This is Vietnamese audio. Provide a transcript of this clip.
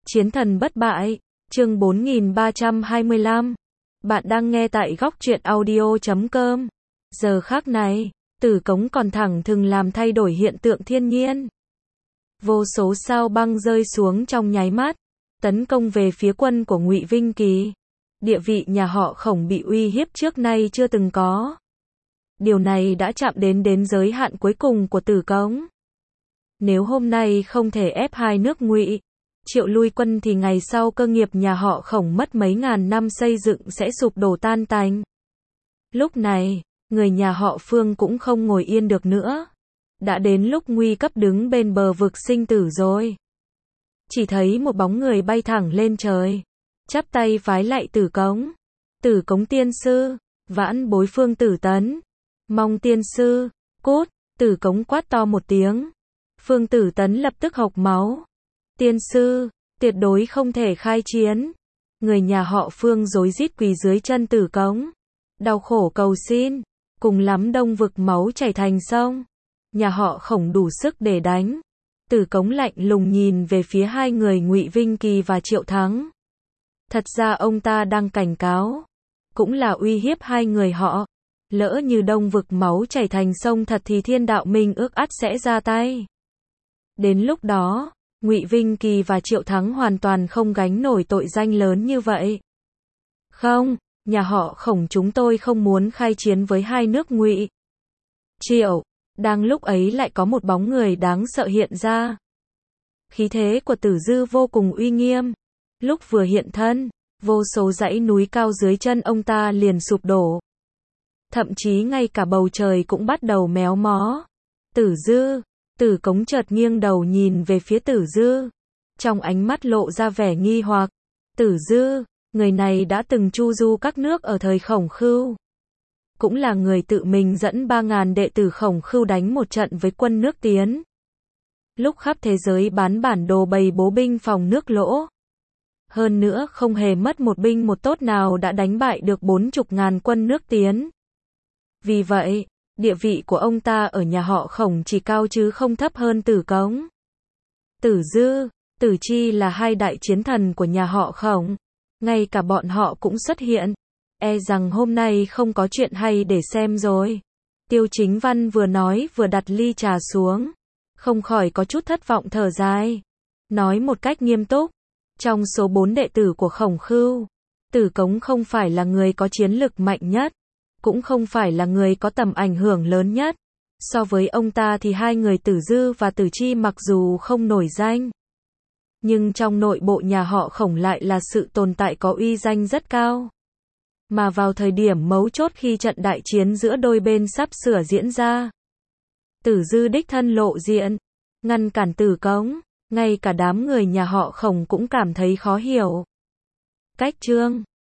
Chiến thần bất bại, chương 4325. Bạn đang nghe tại góc truyện audio.com. Giờ khắc này, Tử Cống còn thẳng thừng làm thay đổi hiện tượng thiên nhiên. Vô số sao băng rơi xuống trong nháy mắt, tấn công về phía quân của Ngụy Vinh Kỳ. Địa vị nhà họ Khổng bị uy hiếp trước nay chưa từng có. Điều này đã chạm đến giới hạn cuối cùng của Tử Cống. Nếu hôm nay không thể ép hai nước Ngụy, Triệu lui quân thì ngày sau cơ nghiệp nhà họ Khổng mất mấy ngàn năm xây dựng sẽ sụp đổ tan tành. Lúc này, người nhà họ Phương cũng không ngồi yên được nữa. Đã đến lúc nguy cấp đứng bên bờ vực sinh tử rồi. Chỉ thấy một bóng người bay thẳng lên trời, chắp tay vái lạy Tử Cống. Tử Cống tiên sư, vãn bối Phương Tử Tấn. Mong tiên sư, cút. Tử Cống quát to một tiếng. Phương Tử Tấn lập tức hộc máu. Tiên sư, tuyệt đối không thể khai chiến. Người nhà họ Phương rối rít quỳ dưới chân Tử Cống, đau khổ cầu xin, cùng lắm đông vực máu chảy thành sông. Nhà họ Khổng đủ sức để đánh. Tử Cống lạnh lùng nhìn về phía hai người Ngụy Vinh Kỳ và Triệu Thắng. Thật ra ông ta đang cảnh cáo, cũng là uy hiếp hai người họ. Lỡ như đông vực máu chảy thành sông thật thì Thiên Đạo Minh ước ắt sẽ ra tay. Đến lúc đó, Ngụy Vinh Kỳ và Triệu Thắng hoàn toàn không gánh nổi tội danh lớn như vậy. Không, nhà họ Khổng chúng tôi không muốn khai chiến với hai nước Ngụy. Triệu, đang lúc ấy lại có một bóng người đáng sợ hiện ra. Khí thế của Tử Dư vô cùng uy nghiêm. Lúc vừa hiện thân, vô số dãy núi cao dưới chân ông ta liền sụp đổ. Thậm chí ngay cả bầu trời cũng bắt đầu méo mó. Tử Dư. Tử Cống chợt nghiêng đầu nhìn về phía Tử Dư. Trong ánh mắt lộ ra vẻ nghi hoặc. Tử Dư, người này đã từng chu du các nước ở thời Khổng Khưu. Cũng là người tự mình dẫn 3.000 đệ tử Khổng Khưu đánh một trận với quân nước Tiến. Lúc khắp thế giới bán bản đồ bày bố binh phòng nước lỗ. Hơn nữa không hề mất một binh một tốt nào đã đánh bại được 40.000 quân nước Tiến. Vì vậy, địa vị của ông ta ở nhà họ Khổng chỉ cao chứ không thấp hơn Tử Cống. Tử Dư, Tử Chi là hai đại chiến thần của nhà họ Khổng. Ngay cả bọn họ cũng xuất hiện. E rằng hôm nay không có chuyện hay để xem rồi. Tiêu Chính Văn vừa nói vừa đặt ly trà xuống. Không khỏi có chút thất vọng thở dài. Nói một cách nghiêm túc. Trong số 4 đệ tử của Khổng Khưu, Tử Cống không phải là người có chiến lực mạnh nhất. Cũng không phải là người có tầm ảnh hưởng lớn nhất. So với ông ta thì hai người Tử Dư và Tử Chi mặc dù không nổi danh, nhưng trong nội bộ nhà họ Khổng lại là sự tồn tại có uy danh rất cao. Mà vào thời điểm mấu chốt khi trận đại chiến giữa đôi bên sắp sửa diễn ra, Tử Dư đích thân lộ diện, ngăn cản Tử Cống. Ngay cả đám người nhà họ Khổng cũng cảm thấy khó hiểu. Cách chương